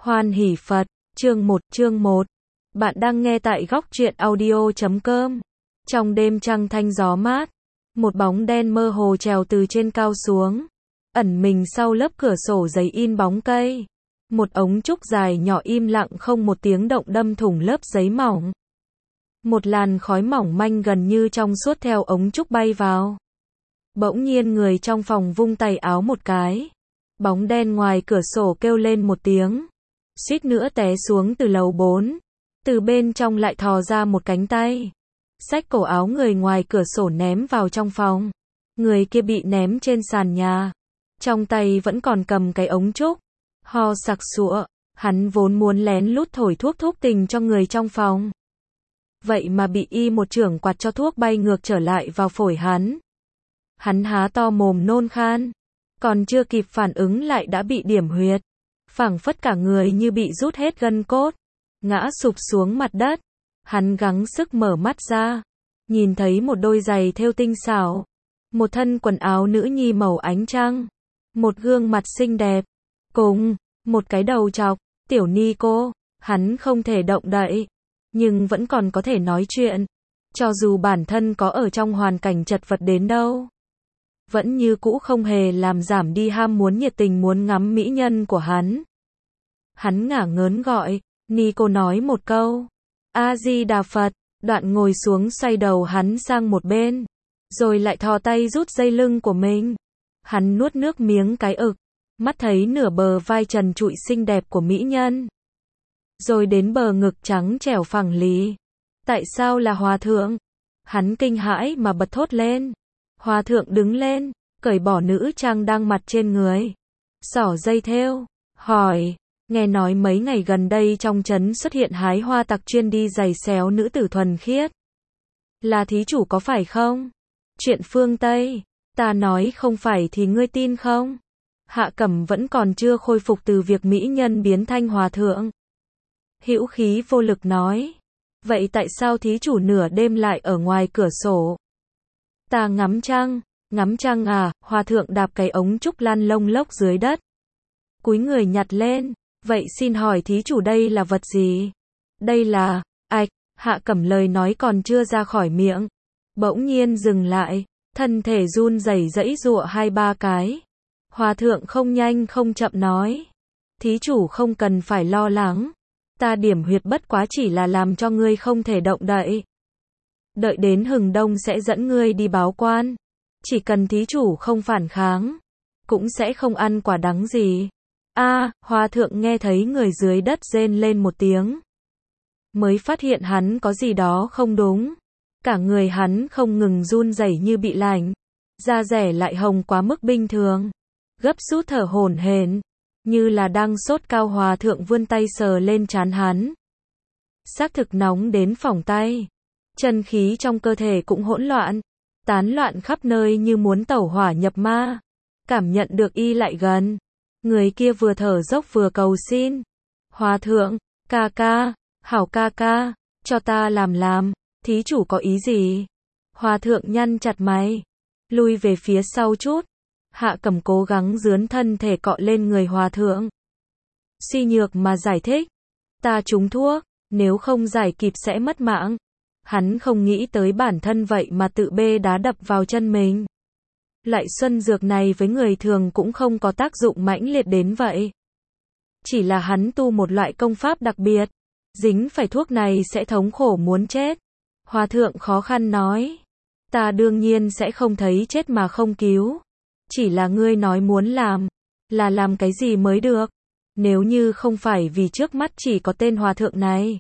Hoan hỷ Phật, chương 1. Bạn đang nghe tại góc truyện audio.com. Trong đêm trăng thanh gió mát, một bóng đen mơ hồ trèo từ trên cao xuống, ẩn mình sau lớp cửa sổ giấy in bóng cây. Một ống trúc dài nhỏ im lặng không một tiếng động đâm thủng lớp giấy mỏng. Một làn khói mỏng manh gần như trong suốt theo ống trúc bay vào. Bỗng nhiên người trong phòng vung tay áo một cái. Bóng đen ngoài cửa sổ kêu lên một tiếng, suýt nữa té xuống từ lầu 4. Từ bên trong lại thò ra một cánh tay, xách cổ áo người ngoài cửa sổ ném vào trong phòng. Người kia bị ném trên sàn nhà, trong tay vẫn còn cầm cái ống trúc, ho sặc sụa. Hắn vốn muốn lén lút thổi thuốc tình cho người trong phòng, vậy mà bị y một chưởng quạt cho thuốc bay ngược trở lại vào phổi hắn. Hắn há to mồm nôn khan, còn chưa kịp phản ứng lại đã bị điểm huyệt, phảng phất cả người như bị rút hết gân cốt, ngã sụp xuống mặt đất. Hắn gắng sức mở mắt ra, nhìn thấy một đôi giày thêu tinh xảo, một thân quần áo nữ nhi màu ánh trăng, một gương mặt xinh đẹp, cùng một cái đầu trọc, tiểu ni cô. Hắn không thể động đậy, nhưng vẫn còn có thể nói chuyện, cho dù bản thân có ở trong hoàn cảnh chật vật đến đâu, vẫn như cũ không hề làm giảm đi ham muốn nhiệt tình muốn ngắm mỹ nhân của hắn. Hắn ngả ngớn gọi, ni cô nói một câu, A Di Đà Phật, đoạn ngồi xuống xoay đầu hắn sang một bên, rồi lại thò tay rút dây lưng của mình. Hắn nuốt nước miếng cái ực, mắt thấy nửa bờ vai trần trụi xinh đẹp của mỹ nhân, rồi đến bờ ngực trắng trẻo phẳng lì. Tại sao là hòa thượng? Hắn kinh hãi mà bật thốt lên. Hòa thượng đứng lên, cởi bỏ nữ trang đang mặc trên người, xỏ dây thêu, hỏi, nghe nói mấy ngày gần đây trong trấn xuất hiện hái hoa tặc chuyên đi giày xéo nữ tử thuần khiết. Là thí chủ có phải không? Chuyện phương Tây, ta nói không phải thì ngươi tin không? Hạ Cẩm vẫn còn chưa khôi phục từ việc mỹ nhân biến thanh hòa thượng. Hữu khí vô lực nói, vậy tại sao thí chủ nửa đêm lại ở ngoài cửa sổ? Ta ngắm trăng à. Hòa thượng đạp cái ống trúc lăn lông lốc dưới đất, cúi người nhặt lên. Vậy xin hỏi thí chủ đây là vật gì? Đây là, ạch, Hạ Cẩm lời nói còn chưa ra khỏi miệng, bỗng nhiên dừng lại, thân thể run rẩy giãy giụa 2-3 cái. Hòa thượng không nhanh không chậm nói, thí chủ không cần phải lo lắng, ta điểm huyệt bất quá chỉ là làm cho ngươi không thể động đậy. Đợi đến hừng đông sẽ dẫn ngươi đi báo quan. Chỉ cần thí chủ không phản kháng, cũng sẽ không ăn quả đắng gì. Hòa thượng nghe thấy người dưới đất rên lên một tiếng, mới phát hiện hắn có gì đó không đúng. Cả người hắn không ngừng run rẩy như bị lạnh, da dẻ lại hồng quá mức bình thường, gấp rút thở hổn hển, như là đang sốt cao. Hòa thượng vươn tay sờ lên trán hắn, xác thực nóng đến phỏng tay. Chân khí trong cơ thể cũng hỗn loạn, tán loạn khắp nơi như muốn tẩu hỏa nhập ma. Cảm nhận được y lại gần, người kia vừa thở dốc vừa cầu xin, hòa thượng, ca ca, hảo ca ca, cho ta làm, thí chủ có ý gì? Hòa thượng nhăn chặt mày, lui về phía sau chút. Hạ Cẩm cố gắng dướn thân thể cọ lên người hòa thượng, suy nhược mà giải thích, ta trúng thuốc, nếu không giải kịp sẽ mất mạng. Hắn không nghĩ tới bản thân vậy mà tự bê đá đập vào chân mình. Loại xuân dược này với người thường cũng không có tác dụng mãnh liệt đến vậy. Chỉ là hắn tu một loại công pháp đặc biệt, dính phải thuốc này sẽ thống khổ muốn chết. Hòa thượng khó khăn nói, ta đương nhiên sẽ không thấy chết mà không cứu. Chỉ là ngươi nói muốn làm, là làm cái gì mới được? Nếu như không phải vì trước mắt chỉ có tên hòa thượng này.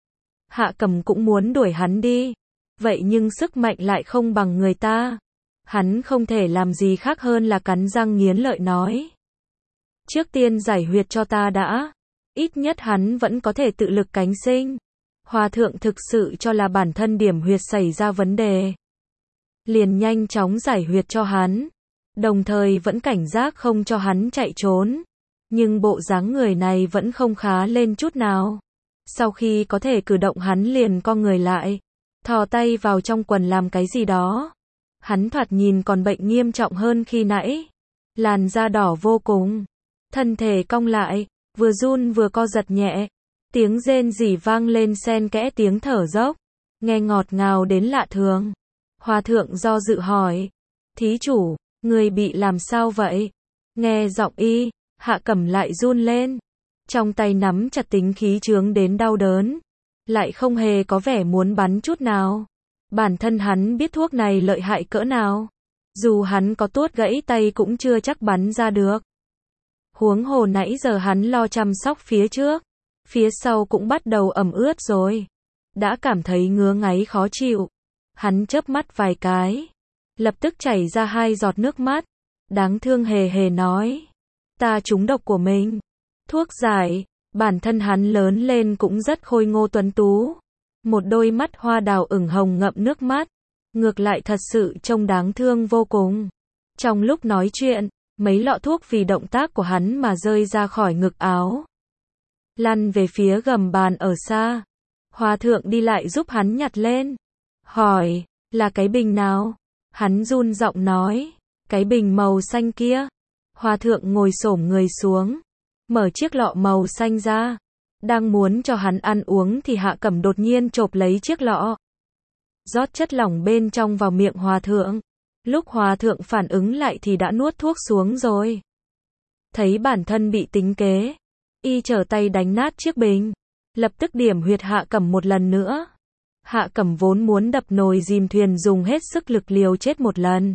Hạ Cẩm cũng muốn đuổi hắn đi, vậy nhưng sức mạnh lại không bằng người ta. Hắn không thể làm gì khác hơn là cắn răng nghiến lợi nói, trước tiên giải huyệt cho ta đã, ít nhất hắn vẫn có thể tự lực cánh sinh. Hòa thượng thực sự cho là bản thân điểm huyệt xảy ra vấn đề, liền nhanh chóng giải huyệt cho hắn, đồng thời vẫn cảnh giác không cho hắn chạy trốn. Nhưng bộ dáng người này vẫn không khá lên chút nào. Sau khi có thể cử động hắn liền co người lại, thò tay vào trong quần làm cái gì đó. Hắn thoạt nhìn còn bệnh nghiêm trọng hơn khi nãy, làn da đỏ vô cùng, thân thể cong lại, vừa run vừa co giật nhẹ. Tiếng rên rỉ vang lên xen kẽ tiếng thở dốc, nghe ngọt ngào đến lạ thường. Hòa thượng do dự hỏi, thí chủ, người bị làm sao vậy? Nghe giọng y, Hạ Cẩm lại run lên. Trong tay nắm chặt tính khí chướng đến đau đớn, lại không hề có vẻ muốn bắn chút nào. Bản thân hắn biết thuốc này lợi hại cỡ nào. Dù hắn có tuốt gãy tay cũng chưa chắc bắn ra được. Huống hồ nãy giờ hắn lo chăm sóc phía trước, phía sau cũng bắt đầu ẩm ướt rồi. Đã cảm thấy ngứa ngáy khó chịu. Hắn chớp mắt vài cái, lập tức chảy ra 2 giọt nước mắt. Đáng thương hề hề nói, ta trúng độc của mình. Thuốc giải, bản thân hắn lớn lên cũng rất khôi ngô tuấn tú. Một đôi mắt hoa đào ửng hồng ngậm nước mắt. Ngược lại thật sự trông đáng thương vô cùng. Trong lúc nói chuyện, mấy lọ thuốc vì động tác của hắn mà rơi ra khỏi ngực áo, lăn về phía gầm bàn ở xa. Hòa thượng đi lại giúp hắn nhặt lên. Hỏi, là cái bình nào? Hắn run giọng nói, cái bình màu xanh kia. Hòa thượng ngồi xổm người xuống, mở chiếc lọ màu xanh ra. Đang muốn cho hắn ăn uống thì Hạ Cẩm đột nhiên chộp lấy chiếc lọ, rót chất lỏng bên trong vào miệng hòa thượng. Lúc hòa thượng phản ứng lại thì đã nuốt thuốc xuống rồi. Thấy bản thân bị tính kế, y trở tay đánh nát chiếc bình, lập tức điểm huyệt Hạ Cẩm một lần nữa. Hạ Cẩm vốn muốn đập nồi dìm thuyền dùng hết sức lực liều chết một lần.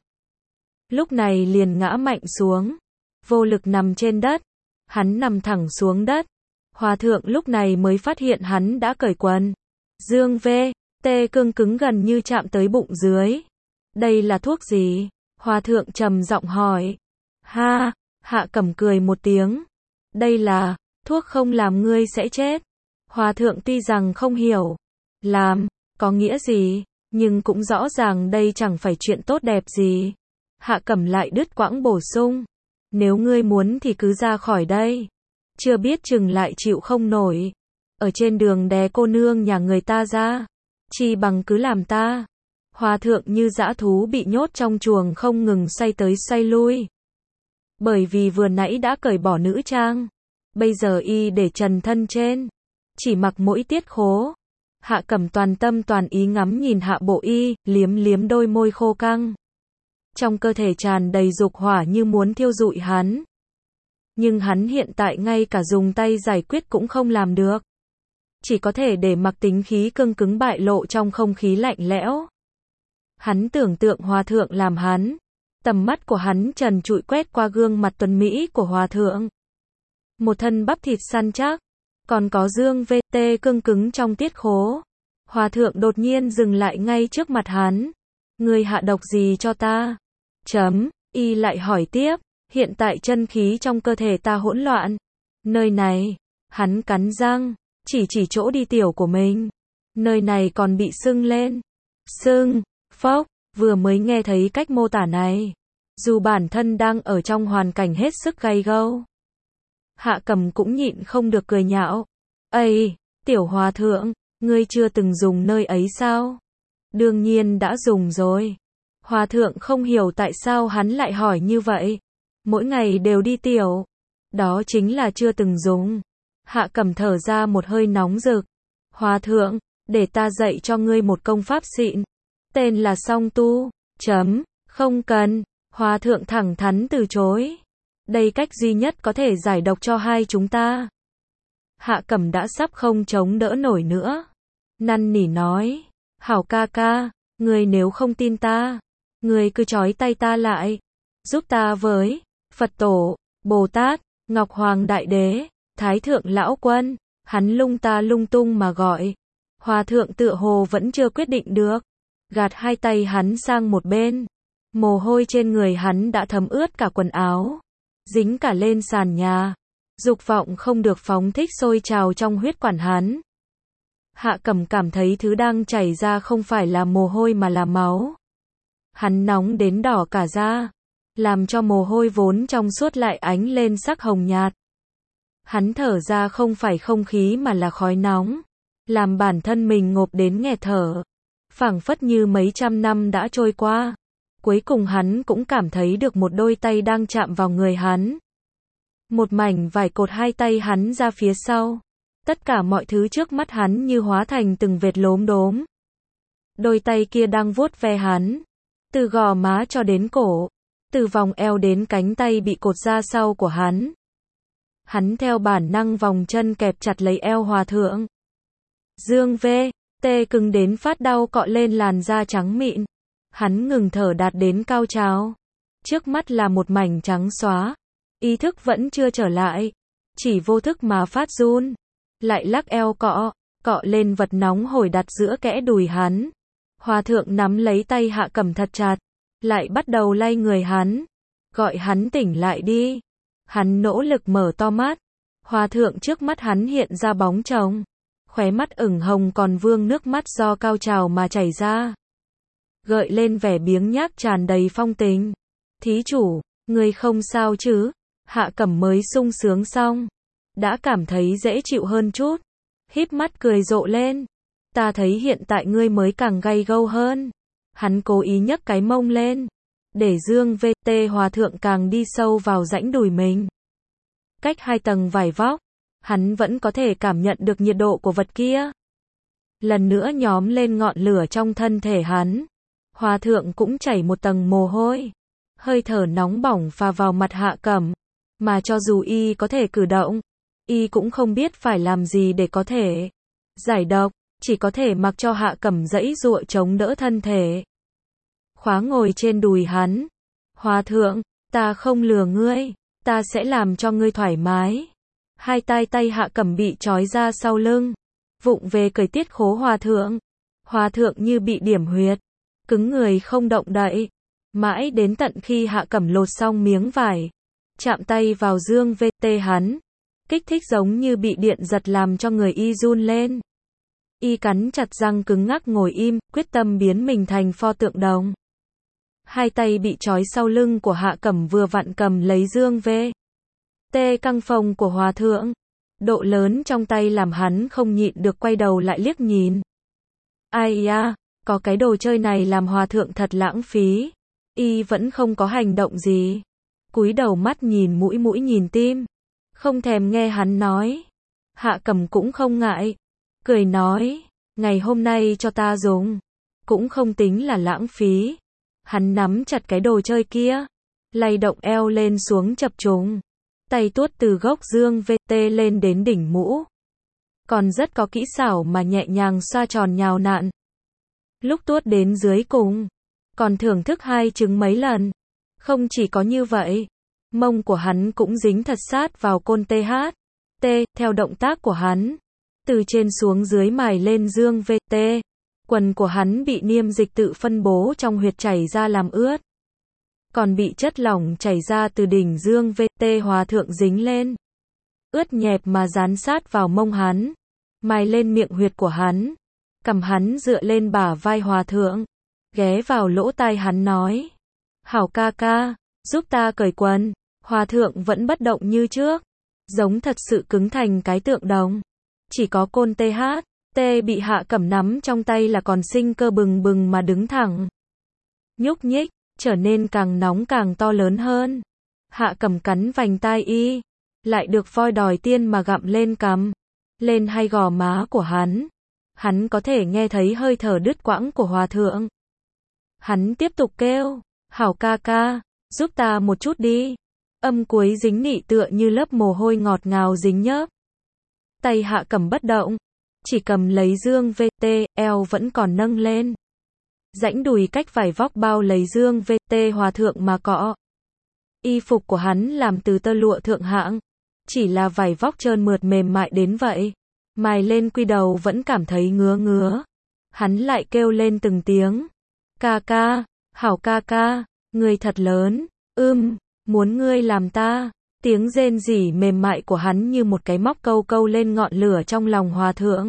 Lúc này liền ngã mạnh xuống, vô lực nằm trên đất. Hắn nằm thẳng xuống đất. Hòa thượng lúc này mới phát hiện hắn đã cởi quần. Dương V.T cương cứng gần như chạm tới bụng dưới. Đây là thuốc gì? Hòa thượng trầm giọng hỏi. Ha, Hạ Cẩm cười một tiếng. Đây là thuốc không làm ngươi sẽ chết. Hòa thượng tuy rằng không hiểu làm có nghĩa gì, nhưng cũng rõ ràng đây chẳng phải chuyện tốt đẹp gì. Hạ Cẩm lại đứt quãng bổ sung. Nếu ngươi muốn thì cứ ra khỏi đây. Chưa biết chừng lại chịu không nổi. Ở trên đường đè cô nương nhà người ta ra. Chi bằng cứ làm ta. Hòa thượng như dã thú bị nhốt trong chuồng không ngừng xoay tới xoay lui. Bởi vì vừa nãy đã cởi bỏ nữ trang. Bây giờ y để trần thân trên. Chỉ mặc mỗi tiết khố. Hạ Cẩm toàn tâm toàn ý ngắm nhìn hạ bộ y, liếm liếm đôi môi khô căng. Trong cơ thể tràn đầy dục hỏa như muốn thiêu rụi hắn. Nhưng hắn hiện tại ngay cả dùng tay giải quyết cũng không làm được. Chỉ có thể để mặc tính khí cương cứng bại lộ trong không khí lạnh lẽo. Hắn tưởng tượng hòa thượng làm hắn. Tầm mắt của hắn trần trụi quét qua gương mặt tuấn mỹ của hòa thượng. Một thân bắp thịt săn chắc. Còn có dương V.T cương cứng trong tiết khố. Hòa thượng đột nhiên dừng lại ngay trước mặt hắn. Ngươi hạ độc gì cho ta? Y lại hỏi tiếp. Hiện tại chân khí trong cơ thể ta hỗn loạn. Nơi này, hắn cắn răng, chỉ chỗ đi tiểu của mình. Nơi này còn bị sưng lên. Sưng, phốc, vừa mới nghe thấy cách mô tả này. Dù bản thân đang ở trong hoàn cảnh hết sức gay gâu. Hạ Cẩm cũng nhịn không được cười nhạo. Ây, tiểu hòa thượng, ngươi chưa từng dùng nơi ấy sao? Đương nhiên đã dùng rồi. Hòa thượng không hiểu tại sao hắn lại hỏi như vậy. Mỗi ngày đều đi tiểu. Đó chính là chưa từng dùng. Hạ Cẩm thở ra một hơi nóng rực. Hòa thượng, để ta dạy cho ngươi một công pháp xịn. Tên là song tu. Không cần. Hòa thượng thẳng thắn từ chối. Đây cách duy nhất có thể giải độc cho hai chúng ta. Hạ Cẩm đã sắp không chống đỡ nổi nữa. Năn nỉ nói. Hảo ca ca, ngươi nếu không tin ta, ngươi cứ trói tay ta lại. Giúp ta với Phật Tổ, Bồ Tát, Ngọc Hoàng Đại Đế, Thái Thượng Lão Quân. Hắn lung tung mà gọi. Hòa thượng tựa hồ vẫn chưa quyết định được. Gạt hai tay hắn sang một bên. Mồ hôi trên người hắn đã thấm ướt cả quần áo. Dính cả lên sàn nhà. Dục vọng không được phóng thích sôi trào trong huyết quản hắn. Hạ Cẩm cảm thấy thứ đang chảy ra không phải là mồ hôi mà là máu. Hắn nóng đến đỏ cả da, làm cho mồ hôi vốn trong suốt lại ánh lên sắc hồng nhạt. Hắn thở ra không phải không khí mà là khói nóng, làm bản thân mình ngộp đến nghẹt thở. Phảng phất như mấy trăm năm đã trôi qua. Cuối cùng hắn cũng cảm thấy được một đôi tay đang chạm vào người hắn. Một mảnh vải cột hai tay hắn ra phía sau. Tất cả mọi thứ trước mắt hắn như hóa thành từng vệt lốm đốm. Đôi tay kia đang vuốt ve hắn. Từ gò má cho đến cổ. Từ vòng eo đến cánh tay bị cột ra sau của hắn. Hắn theo bản năng vòng chân kẹp chặt lấy eo hòa thượng. Dương V.T cứng đến phát đau cọ lên làn da trắng mịn. Hắn ngừng thở đạt đến cao trào. Trước mắt là một mảnh trắng xóa. Ý thức vẫn chưa trở lại. Chỉ vô thức mà phát run. Lại lắc eo cọ lên vật nóng hổi đặt giữa kẽ đùi hắn. Hòa thượng nắm lấy tay Hạ Cẩm thật chặt. Lại bắt đầu lay người hắn. Gọi hắn tỉnh lại đi. Hắn nỗ lực mở to mắt. Hòa thượng trước mắt hắn hiện ra bóng chồng. Khóe mắt ửng hồng còn vương nước mắt do cao trào mà chảy ra. Gợi lên vẻ biếng nhác tràn đầy phong tình. Thí chủ, ngươi không sao chứ? Hạ Cẩm mới sung sướng xong. Đã cảm thấy dễ chịu hơn chút. Híp mắt cười rộ lên. Ta thấy hiện tại ngươi mới càng gay gâu hơn. Hắn cố ý nhấc cái mông lên. Để Dương V.T hòa thượng càng đi sâu vào rãnh đùi mình. Cách 2 tầng vải vóc. Hắn vẫn có thể cảm nhận được nhiệt độ của vật kia. Lần nữa nhóm lên ngọn lửa trong thân thể hắn. Hòa thượng cũng chảy một tầng mồ hôi. Hơi thở nóng bỏng phà vào mặt Hạ Cẩm. Mà cho dù y có thể cử động, y cũng không biết phải làm gì để có thể giải độc, chỉ có thể mặc cho Hạ Cẩm giãy giụa chống đỡ thân thể. Khóa ngồi trên đùi hắn. Hòa thượng, ta không lừa ngươi, ta sẽ làm cho ngươi thoải mái. Hai tay Hạ Cẩm bị trói ra sau lưng. Vụng về cởi tiết khố hòa thượng. Hòa thượng như bị điểm huyệt. Cứng người không động đậy. Mãi đến tận khi Hạ Cẩm lột xong miếng vải. Chạm tay vào Dương V.T hắn. Kích thích giống như bị điện giật làm cho người y run lên. Y cắn chặt răng cứng ngắc ngồi im, quyết tâm biến mình thành pho tượng đồng. Hai tay bị trói sau lưng của Hạ Cẩm vừa vặn cầm lấy Dương V.T căng phồng của hòa thượng. Độ lớn trong tay làm hắn không nhịn được quay đầu lại liếc nhìn. Ai da, có cái đồ chơi này làm hòa thượng thật lãng phí. Y vẫn không có hành động gì. Cúi đầu mắt nhìn mũi nhìn tim. Không thèm nghe hắn nói. Hạ Cẩm cũng không ngại. Cười nói, ngày hôm nay cho ta dùng. Cũng không tính là lãng phí. Hắn nắm chặt cái đồ chơi kia. Lay động eo lên xuống chập trùng. Tay tuốt từ gốc Dương V.T lên đến đỉnh mũ. Còn rất có kỹ xảo mà nhẹ nhàng xoa tròn nhào nặn. Lúc tuốt đến dưới cùng. Còn thưởng thức hai trứng mấy lần. Không chỉ có như vậy. Mông của hắn cũng dính thật sát vào côn THT, theo động tác của hắn. Từ trên xuống dưới mài lên Dương V.T. Quần của hắn bị niêm dịch tự phân bố trong huyệt chảy ra làm ướt. Còn bị chất lỏng chảy ra từ đỉnh Dương V.T hòa thượng dính lên. Ướt nhẹp mà dán sát vào mông hắn. Mài lên miệng huyệt của hắn. Cầm hắn dựa lên bả vai hòa thượng. Ghé vào lỗ tai hắn nói. Hảo ca ca, giúp ta cởi quần. Hòa thượng vẫn bất động như trước. Giống thật sự cứng thành cái tượng đồng. Chỉ có côn THT bị Hạ Cẩm nắm trong tay là còn sinh cơ bừng bừng mà đứng thẳng. Nhúc nhích, trở nên càng nóng càng to lớn hơn. Hạ Cẩm cắn vành tai y. Lại được voi đòi tiên mà gặm lên cằm. Lên hai gò má của hắn. Hắn có thể nghe thấy hơi thở đứt quãng của hòa thượng. Hắn tiếp tục kêu. Hảo ca ca, giúp ta một chút đi. Âm cuối dính nị tựa như lớp mồ hôi ngọt ngào dính nhớp. Tay Hạ Cẩm bất động. Chỉ cầm lấy Dương V.T, eo vẫn còn nâng lên. Rãnh đùi cách vải vóc bao lấy Dương V.T hòa thượng mà cọ. Y phục của hắn làm từ tơ lụa thượng hạng. Chỉ là vải vóc trơn mượt mềm mại đến vậy. Mài lên quy đầu vẫn cảm thấy ngứa ngứa. Hắn lại kêu lên từng tiếng. Ca ca, hảo ca ca, ngươi thật lớn, muốn ngươi làm ta. Tiếng rên rỉ mềm mại của hắn như một cái móc câu câu lên ngọn lửa trong lòng hòa thượng.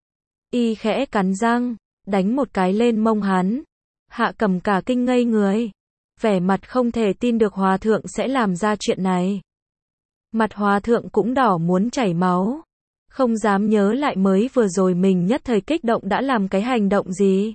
Y khẽ cắn răng, đánh một cái lên mông hắn. Hạ Cẩm cả kinh ngây người. Vẻ mặt không thể tin được hòa thượng sẽ làm ra chuyện này. Mặt hòa thượng cũng đỏ muốn chảy máu. Không dám nhớ lại mới vừa rồi mình nhất thời kích động đã làm cái hành động gì.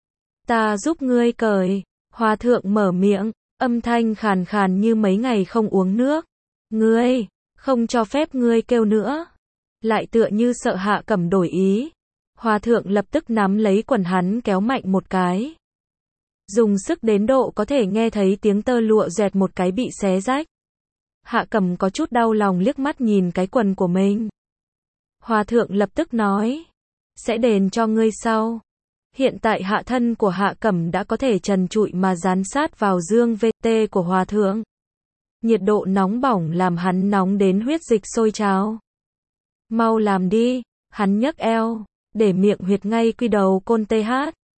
Ta giúp ngươi cởi. Hòa thượng mở miệng, âm thanh khàn khàn như mấy ngày không uống nước. Ngươi, Không cho phép ngươi kêu nữa. Lại tựa như sợ Hạ Cẩm đổi ý. Hòa thượng lập tức nắm lấy quần hắn kéo mạnh một cái. Dùng sức đến độ có thể nghe thấy tiếng tơ lụa dẹt một cái bị xé rách. Hạ Cẩm có chút đau lòng liếc mắt nhìn cái quần của mình. Hòa thượng lập tức nói. Sẽ đền cho ngươi sau. Hiện tại hạ thân của Hạ Cẩm đã có thể trần trụi mà dán sát vào dương VT của Hòa thượng. Nhiệt độ nóng bỏng làm hắn nóng đến huyết dịch sôi trào. Mau làm đi, hắn nhấc eo, để miệng huyệt ngay quy đầu côn TH.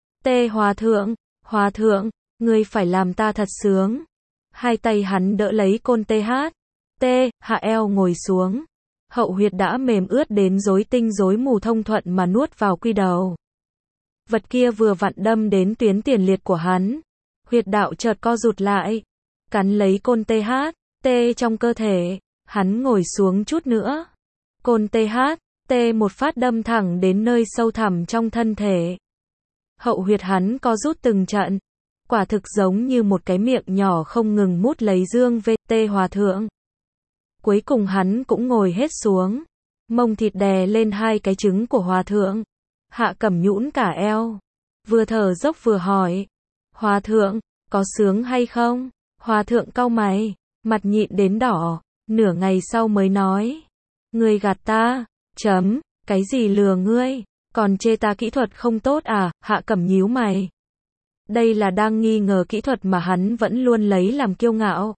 Hòa thượng, ngươi phải làm ta thật sướng. Hai tay hắn đỡ lấy côn TH. Hạ eo ngồi xuống. Hậu huyệt đã mềm ướt đến rối tinh rối mù thông thuận mà nuốt vào quy đầu. Vật kia vừa vặn đâm đến tuyến tiền liệt của hắn. Huyệt đạo chợt co rụt lại. Cắn lấy côn TH. Trong cơ thể. Hắn ngồi xuống chút nữa. Côn TH. Một phát đâm thẳng đến nơi sâu thẳm trong thân thể. Hậu huyệt hắn co rút từng trận. Quả thực giống như một cái miệng nhỏ không ngừng mút lấy dương VT Hòa thượng. Cuối cùng hắn cũng ngồi hết xuống. Mông thịt đè lên hai cái trứng của Hòa thượng. Hạ Cẩm nhũn cả eo. Vừa thở dốc vừa hỏi. Hòa thượng, có sướng hay không? Hòa thượng cau mày. Mặt nhịn đến đỏ. Nửa ngày sau mới nói. Ngươi gạt ta. Cái gì lừa ngươi? Còn chê ta kỹ thuật không tốt à? Hạ Cẩm nhíu mày. Đây là đang nghi ngờ kỹ thuật mà hắn vẫn luôn lấy làm kiêu ngạo.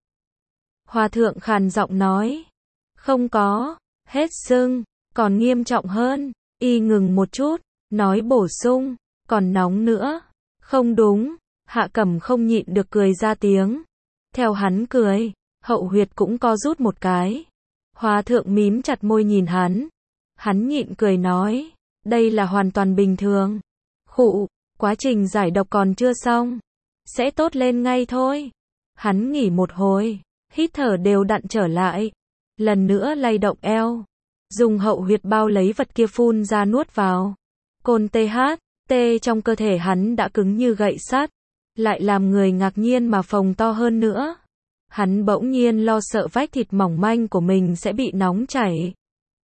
Hòa thượng khàn giọng nói. Không có. Hết sưng. Còn nghiêm trọng hơn. Y ngừng một chút. Nói bổ sung. Còn nóng nữa. Không đúng. Hạ Cẩm không nhịn được cười ra tiếng. Theo hắn cười. Hậu huyệt cũng co rút một cái. Hòa thượng mím chặt môi nhìn hắn. Hắn nhịn cười nói. Đây là hoàn toàn bình thường. Khụ. Quá trình giải độc còn chưa xong. Sẽ tốt lên ngay thôi. Hắn nghỉ một hồi. Hít thở đều đặn trở lại. Lần nữa lay động eo. Dùng hậu huyệt bao lấy vật kia phun ra nuốt vào. Côn TH. Trong cơ thể hắn đã cứng như gậy sắt. Lại làm người ngạc nhiên mà phồng to hơn nữa. Hắn bỗng nhiên lo sợ vách thịt mỏng manh của mình sẽ bị nóng chảy.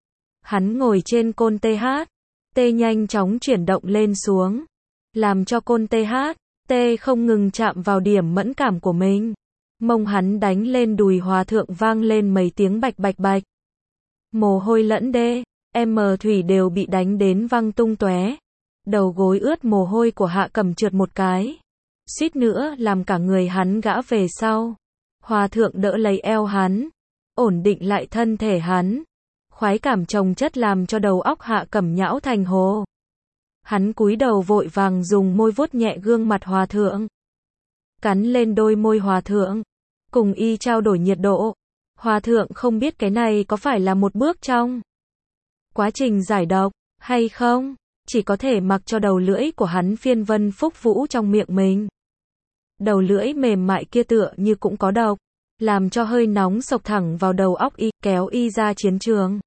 Hắn ngồi trên côn TH. Nhanh chóng chuyển động lên xuống. Làm cho côn TH. Không ngừng chạm vào điểm mẫn cảm của mình. Mông hắn đánh lên đùi Hòa thượng vang lên mấy tiếng bạch bạch bạch. Mồ hôi lẫn thủy đều bị đánh đến văng tung tóe. Đầu gối ướt mồ hôi của Hạ Cẩm trượt một cái. Suýt nữa làm cả người hắn gã về sau. Hòa thượng đỡ lấy eo hắn. Ổn định lại thân thể hắn. Khoái cảm chồng chất làm cho đầu óc Hạ Cẩm nhão thành hồ. Hắn cúi đầu vội vàng dùng môi vuốt nhẹ gương mặt Hòa thượng. Cắn lên đôi môi Hòa thượng. Cùng y trao đổi nhiệt độ. Hòa thượng không biết cái này có phải là một bước trong quá trình giải độc, hay không? Chỉ có thể mặc cho đầu lưỡi của hắn phiên vân phúc vũ trong miệng mình. Đầu lưỡi mềm mại kia tựa như cũng có độc. Làm cho hơi nóng sộc thẳng vào đầu óc y, kéo y ra chiến trường.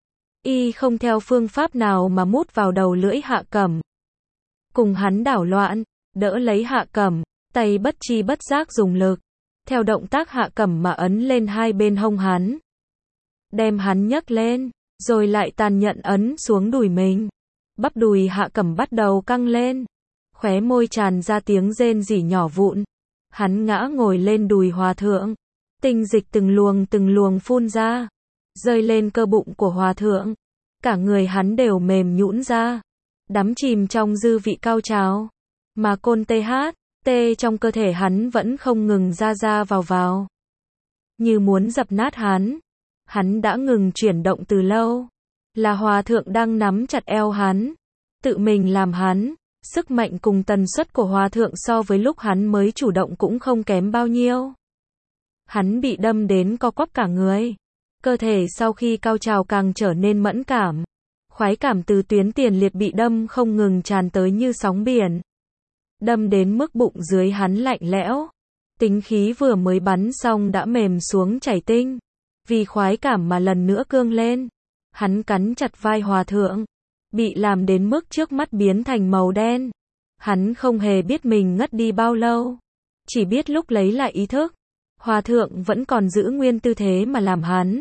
Y không theo phương pháp nào mà mút vào đầu lưỡi Hạ Cẩm. Cùng hắn đảo loạn, đỡ lấy Hạ Cẩm, tay bất chi bất giác dùng lực. Theo động tác Hạ Cẩm mà ấn lên hai bên hông hắn. Đem hắn nhấc lên, rồi lại tàn nhẫn ấn xuống đùi mình. Bắp đùi Hạ Cẩm bắt đầu căng lên. Khóe môi tràn ra tiếng rên rỉ nhỏ vụn. Hắn ngã ngồi lên đùi Hòa thượng. Tinh dịch từng luồng phun ra. Rơi lên cơ bụng của Hòa thượng. Cả người hắn đều mềm nhũn ra. Đắm chìm trong dư vị cao trào. Mà côn TH. Trong cơ thể hắn vẫn không ngừng ra vào. Như muốn dập nát hắn. Hắn đã ngừng chuyển động từ lâu. Là Hòa thượng đang nắm chặt eo hắn. Tự mình làm hắn. Sức mạnh cùng tần suất của Hòa thượng so với lúc hắn mới chủ động cũng không kém bao nhiêu. Hắn bị đâm đến co quắp cả người. Cơ thể sau khi cao trào càng trở nên mẫn cảm. Khoái cảm từ tuyến tiền liệt bị đâm không ngừng tràn tới như sóng biển. Đâm đến mức bụng dưới hắn lạnh lẽo. Tính khí vừa mới bắn xong đã mềm xuống chảy tinh. Vì khoái cảm mà lần nữa cương lên. Hắn cắn chặt vai Hòa thượng. Bị làm đến mức trước mắt biến thành màu đen. Hắn không hề biết mình ngất đi bao lâu. Chỉ biết lúc lấy lại ý thức. Hòa thượng vẫn còn giữ nguyên tư thế mà làm hắn.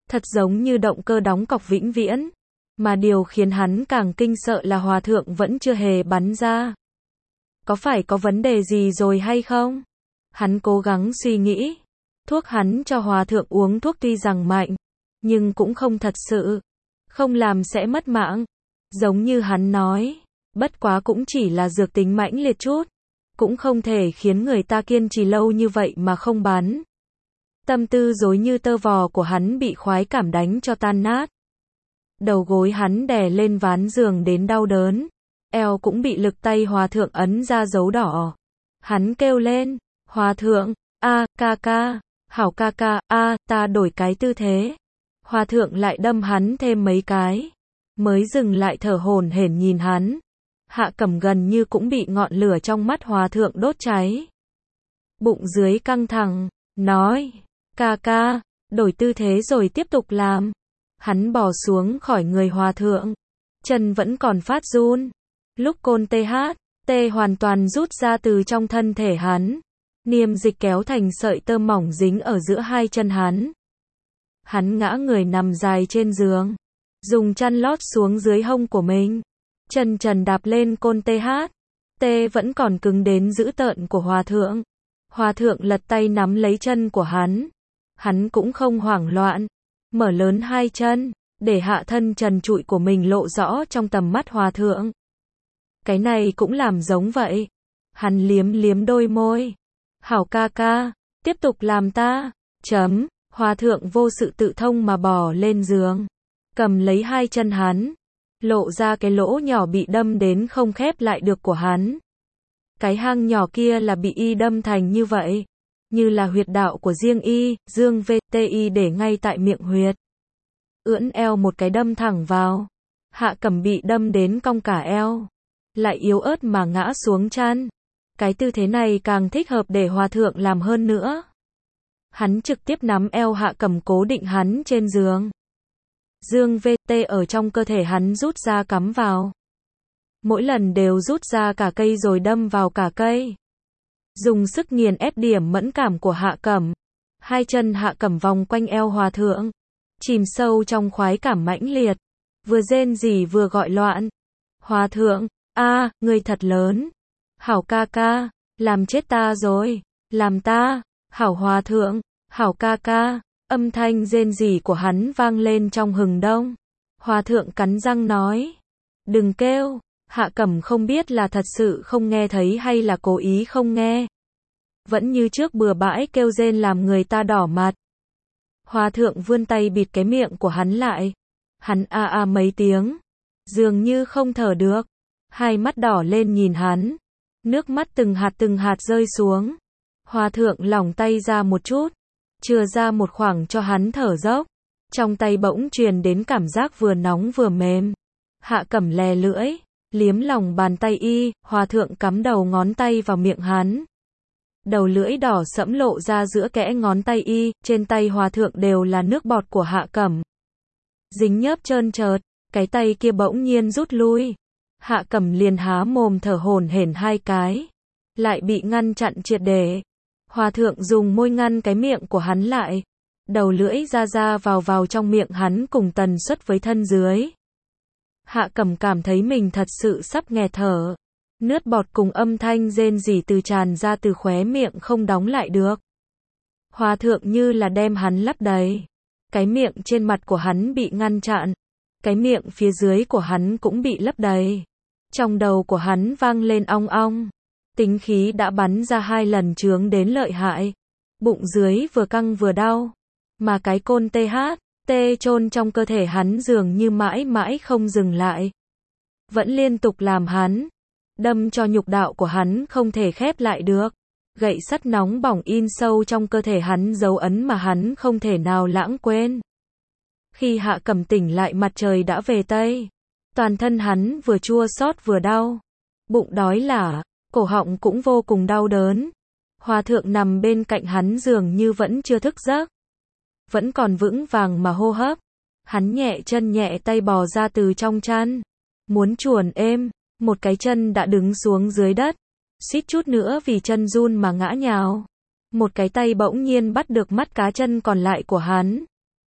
thật giống như động cơ đóng cọc vĩnh viễn. Mà điều khiến hắn càng kinh sợ là hòa thượng vẫn chưa hề bắn ra. Có phải có vấn đề gì rồi hay không? Hắn cố gắng suy nghĩ. Thuốc hắn cho hòa thượng uống thuốc tuy rằng mạnh, nhưng cũng không thật sự. Không làm sẽ mất mạng. Giống như hắn nói, bất quá cũng chỉ là dược tính mãnh liệt chút. Cũng không thể khiến người ta kiên trì lâu như vậy mà không bắn. Tâm tư rối như tơ vò của hắn bị khoái cảm đánh cho tan nát. Đầu gối hắn đè lên ván giường đến đau đớn. Eo cũng bị lực tay hòa thượng ấn ra dấu đỏ. Hắn kêu lên, hòa thượng, ca ca, hảo ca ca, ta đổi cái tư thế. Hòa thượng lại đâm hắn thêm mấy cái. Mới dừng lại thở hổn hển nhìn hắn. Hạ Cẩm gần như cũng bị ngọn lửa trong mắt hòa thượng đốt cháy. Bụng dưới căng thẳng, nói, ca, đổi tư thế rồi tiếp tục làm. Hắn bò xuống khỏi người hòa thượng. Chân vẫn còn phát run. Lúc côn THT hoàn toàn rút ra từ trong thân thể hắn. Niêm dịch kéo thành sợi tơ mỏng dính ở giữa hai chân hắn. Hắn ngã người nằm dài trên giường. Dùng chăn lót xuống dưới hông của mình. Chân trần đạp lên côn THT vẫn còn cứng đến dữ tợn của hòa thượng. Hòa thượng lật tay nắm lấy chân của hắn. Hắn cũng không hoảng loạn. Mở lớn hai chân, để hạ thân trần trụi của mình lộ rõ trong tầm mắt hòa thượng. Cái này cũng làm giống vậy. Hắn liếm liếm đôi môi. Hảo ca, tiếp tục làm ta. Hòa thượng vô sự tự thông mà bò lên giường. Cầm lấy hai chân hắn. Lộ ra cái lỗ nhỏ bị đâm đến không khép lại được của hắn. Cái hang nhỏ kia là bị y đâm thành như vậy. Như là huyệt đạo của riêng y, dương VTI để ngay tại miệng huyệt. Ưỡn eo một cái đâm thẳng vào. Hạ Cẩm bị đâm đến cong cả eo. Lại yếu ớt mà ngã xuống chăn. Cái tư thế này càng thích hợp để hòa thượng làm hơn nữa. Hắn trực tiếp nắm eo Hạ Cẩm cố định hắn trên giường. Dương VT ở trong cơ thể hắn rút ra cắm vào. Mỗi lần đều rút ra cả cây rồi đâm vào cả cây. Dùng sức nghiền ép điểm mẫn cảm của Hạ Cẩm. Hai chân Hạ Cẩm vòng quanh eo hòa thượng. Chìm sâu trong khoái cảm mãnh liệt. Vừa rên rỉ vừa gọi loạn. Hòa thượng, ngươi thật lớn. Hảo ca, làm chết ta rồi. Làm ta. Hảo hòa thượng, hảo ca. Âm thanh rên rỉ của hắn vang lên trong hừng đông. Hòa thượng cắn răng nói. Đừng kêu. Hạ Cẩm không biết là thật sự không nghe thấy hay là cố ý không nghe. Vẫn như trước bừa bãi kêu rên làm người ta đỏ mặt. Hòa thượng vươn tay bịt cái miệng của hắn lại. Hắn mấy tiếng. Dường như không thở được. Hai mắt đỏ lên nhìn hắn. Nước mắt từng hạt rơi xuống. Hòa thượng lỏng tay ra một chút. Chừa ra một khoảng cho hắn thở dốc. Trong tay bỗng truyền đến cảm giác vừa nóng vừa mềm. Hạ Cẩm lè lưỡi. Liếm lòng bàn tay y. Hòa thượng cắm đầu ngón tay vào miệng hắn. Đầu lưỡi đỏ sẫm lộ ra giữa kẽ ngón tay y. Trên tay hòa thượng đều là nước bọt của Hạ Cẩm. Dính nhớp trơn trợt. Cái tay kia bỗng nhiên rút lui. Hạ Cẩm liền há mồm thở hổn hển hai cái. Lại bị ngăn chặn triệt để. Hòa thượng dùng môi ngăn cái miệng của hắn lại. Đầu lưỡi ra vào trong miệng hắn cùng tần suất với thân dưới. Hạ Cẩm cảm thấy mình thật sự sắp nghẹt thở. Nước bọt cùng âm thanh rên rỉ từ tràn ra từ khóe miệng không đóng lại được. Hòa thượng như là đem hắn lấp đầy. Cái miệng trên mặt của hắn bị ngăn chặn. Cái miệng phía dưới của hắn cũng bị lấp đầy. Trong đầu của hắn vang lên ong ong. Tính khí đã bắn ra 2 lần chướng đến lợi hại. Bụng dưới vừa căng vừa đau. Mà cái côn THT chôn trong cơ thể hắn dường như mãi mãi không dừng lại. Vẫn liên tục làm hắn. Đâm cho nhục đạo của hắn không thể khép lại được. Gậy sắt nóng bỏng in sâu trong cơ thể hắn dấu ấn mà hắn không thể nào lãng quên. Khi Hạ Cẩm tỉnh lại mặt trời đã về Tây. Toàn thân hắn vừa chua xót vừa đau. Bụng đói lả. Cổ họng cũng vô cùng đau đớn. Hòa thượng nằm bên cạnh hắn dường như vẫn chưa thức giấc. Vẫn còn vững vàng mà hô hấp. Hắn nhẹ chân nhẹ tay bò ra từ trong chăn. Muốn chuồn êm. Một cái chân đã đứng xuống dưới đất. Suýt chút nữa vì chân run mà ngã nhào. Một cái tay bỗng nhiên bắt được mắt cá chân còn lại của hắn.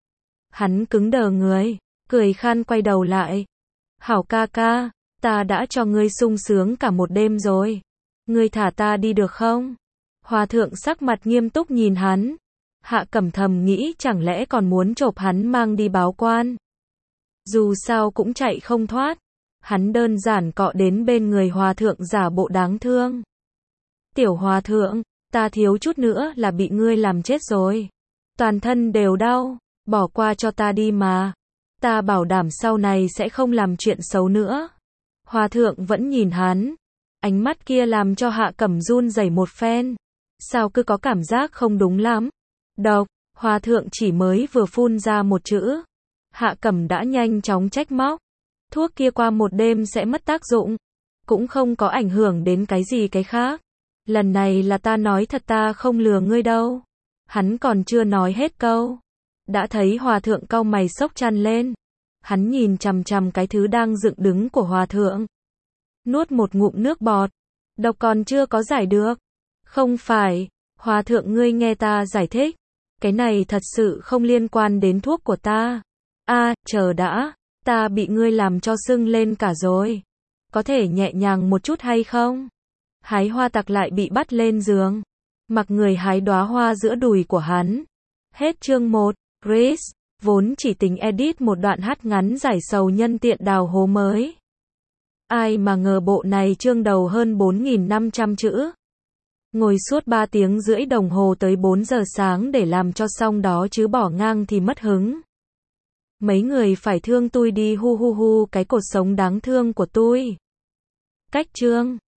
Hắn cứng đờ người, cười khan quay đầu lại. Hảo ca ca, ta đã cho ngươi sung sướng cả một đêm rồi. Ngươi thả ta đi được không? Hòa thượng sắc mặt nghiêm túc nhìn hắn. Hạ Cẩm thầm nghĩ chẳng lẽ còn muốn chộp hắn mang đi báo quan. Dù sao cũng chạy không thoát. Hắn đơn giản cọ đến bên người hòa thượng giả bộ đáng thương. Tiểu hòa thượng, ta thiếu chút nữa là bị ngươi làm chết rồi. Toàn thân đều đau, bỏ qua cho ta đi mà. Ta bảo đảm sau này sẽ không làm chuyện xấu nữa. Hòa thượng vẫn nhìn hắn. Ánh mắt kia làm cho Hạ Cẩm run rẩy một phen. Sao cứ có cảm giác không đúng lắm. Độc, hòa thượng chỉ mới vừa phun ra một chữ. Hạ Cẩm đã nhanh chóng trách móc. Thuốc kia qua một đêm sẽ mất tác dụng. Cũng không có ảnh hưởng đến cái gì cái khác. Lần này là ta nói thật, ta không lừa ngươi đâu. Hắn còn chưa nói hết câu. Đã thấy hòa thượng cau mày xốc chăn lên. Hắn nhìn chằm chằm cái thứ đang dựng đứng của hòa thượng. Nuốt một ngụm nước bọt. Độc còn chưa có giải được. Không phải, hòa thượng ngươi nghe ta giải thích. Cái này thật sự không liên quan đến thuốc của ta. Chờ đã, ta bị ngươi làm cho sưng lên cả rồi. Có thể nhẹ nhàng một chút hay không? Hái hoa tặc lại bị bắt lên giường. Mặc người hái đóa hoa giữa đùi của hắn. Hết chương 1, Chris, vốn chỉ tính edit một đoạn hát ngắn giải sầu nhân tiện đào hố mới. Ai mà ngờ bộ này chương đầu hơn 4.500 chữ. Ngồi suốt 3 tiếng rưỡi đồng hồ tới 4 giờ sáng để làm cho xong đó chứ bỏ ngang thì mất hứng. Mấy người phải thương tui đi hu hu hu cái cuộc sống đáng thương của tui. Cách chương